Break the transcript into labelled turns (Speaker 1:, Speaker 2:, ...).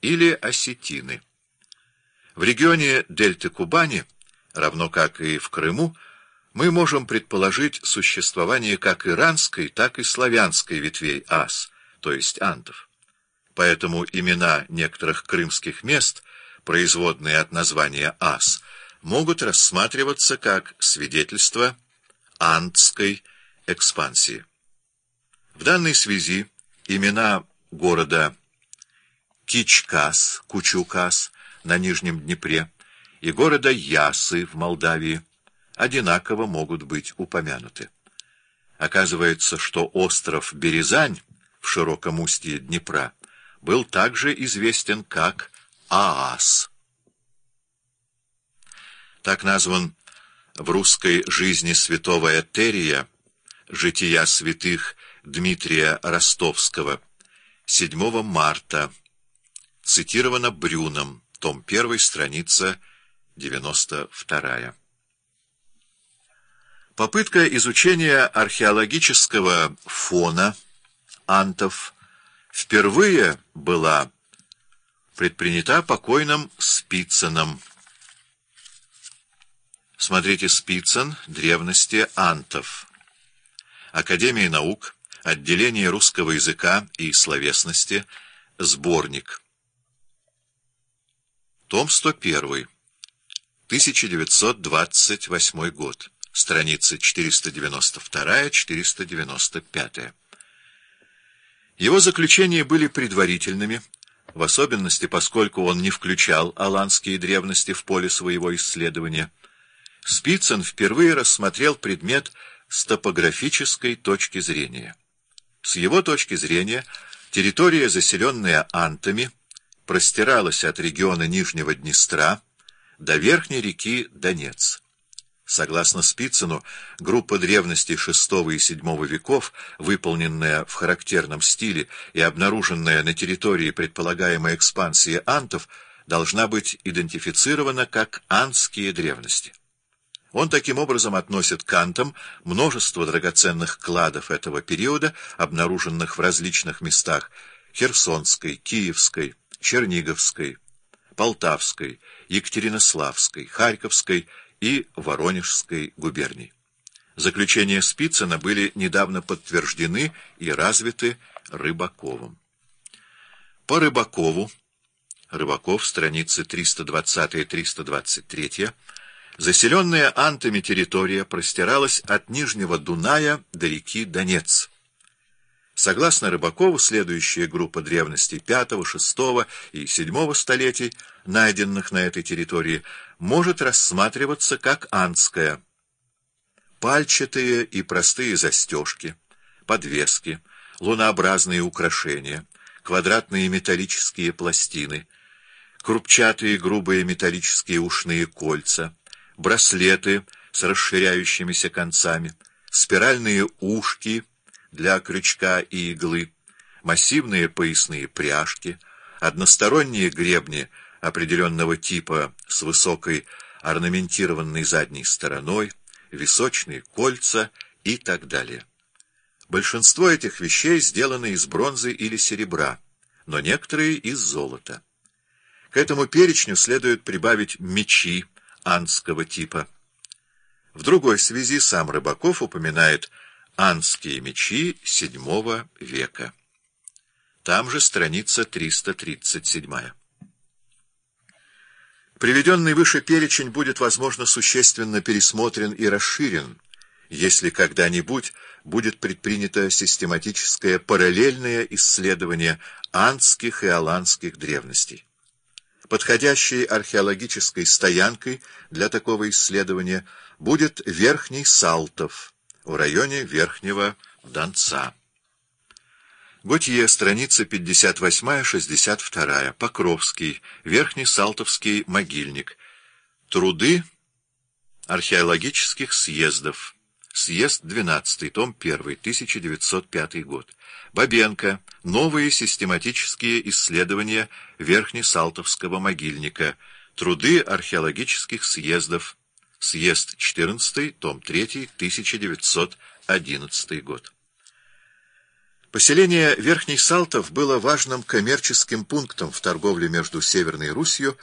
Speaker 1: или осетины. В регионе дельты Кубани, равно как и в Крыму, мы можем предположить существование как иранской, так и славянской ветвей ас, то есть антов. Поэтому имена некоторых крымских мест, производные от названия ас, могут рассматриваться как свидетельство антской экспансии. В данной связи имена города Кичкас, Кучукас на Нижнем Днепре и города Ясы в Молдавии одинаково могут быть упомянуты. Оказывается, что остров Березань в широком устье Днепра был также известен как Аас. Так назван в русской жизни святого Этерия, жития святых Дмитрия Ростовского, 7 марта, цитировано Брюном, том 1, страница 92. Попытка изучения археологического фона антов впервые была предпринята покойным Спицыным. Смотрите Спицын, древности антов. Академия наук, отделение русского языка и словесности, сборник. Том 101, 1928 год, страницы 492-495. Его заключения были предварительными, в особенности поскольку он не включал аланские древности в поле своего исследования. Спицын впервые рассмотрел предмет с топографической точки зрения. С его точки зрения, территория, заселенная антами, простиралась от региона Нижнего Днестра до верхней реки Донец. Согласно Спицыну, группа древностей VI и VII веков, выполненная в характерном стиле и обнаруженная на территории предполагаемой экспансии антов, должна быть идентифицирована как антские древности. Он таким образом относит к антам множество драгоценных кладов этого периода, обнаруженных в различных местах Херсонской, Киевской, Черниговской, Полтавской, Екатеринославской, Харьковской и Воронежской губерний. Заключения Спицына были недавно подтверждены и развиты Рыбаковым. По Рыбакову, Рыбаков, страницы 320-323, заселенная антами территория простиралась от Нижнего Дуная до реки Донец. Согласно Рыбакову, следующая группа древностей V, VI и VII столетий, найденных на этой территории, может рассматриваться как антская. Пальчатые и простые застежки, подвески, лунообразные украшения, квадратные металлические пластины, крупчатые грубые металлические ушные кольца, браслеты с расширяющимися концами, спиральные ушки для крючка и иглы, массивные поясные пряжки, односторонние гребни определенного типа с высокой орнаментированной задней стороной, височные кольца и так далее. Большинство этих вещей сделаны из бронзы или серебра, но некоторые из золота. К этому перечню следует прибавить мечи антского типа. В другой связи сам Рыбаков упоминает антские мечи VII века. Там же страница 337. Приведенный выше перечень будет, возможно, существенно пересмотрен и расширен, если когда-нибудь будет предпринято систематическое параллельное исследование антских и аланских древностей. Подходящей археологической стоянкой для такого исследования будет Верхний Салтов в районе Верхнего Донца. Готье, страница 58-62, Покровский, Верхний Салтовский могильник. Труды археологических съездов. Съезд 12, том 1, 1905 год. Бабенко. Новые систематические исследования Верхнесалтовского могильника. Труды археологических съездов. Съезд 14, том 3, 1911 год. Поселение Верхний Салтов было важным коммерческим пунктом в торговле между Северной Русью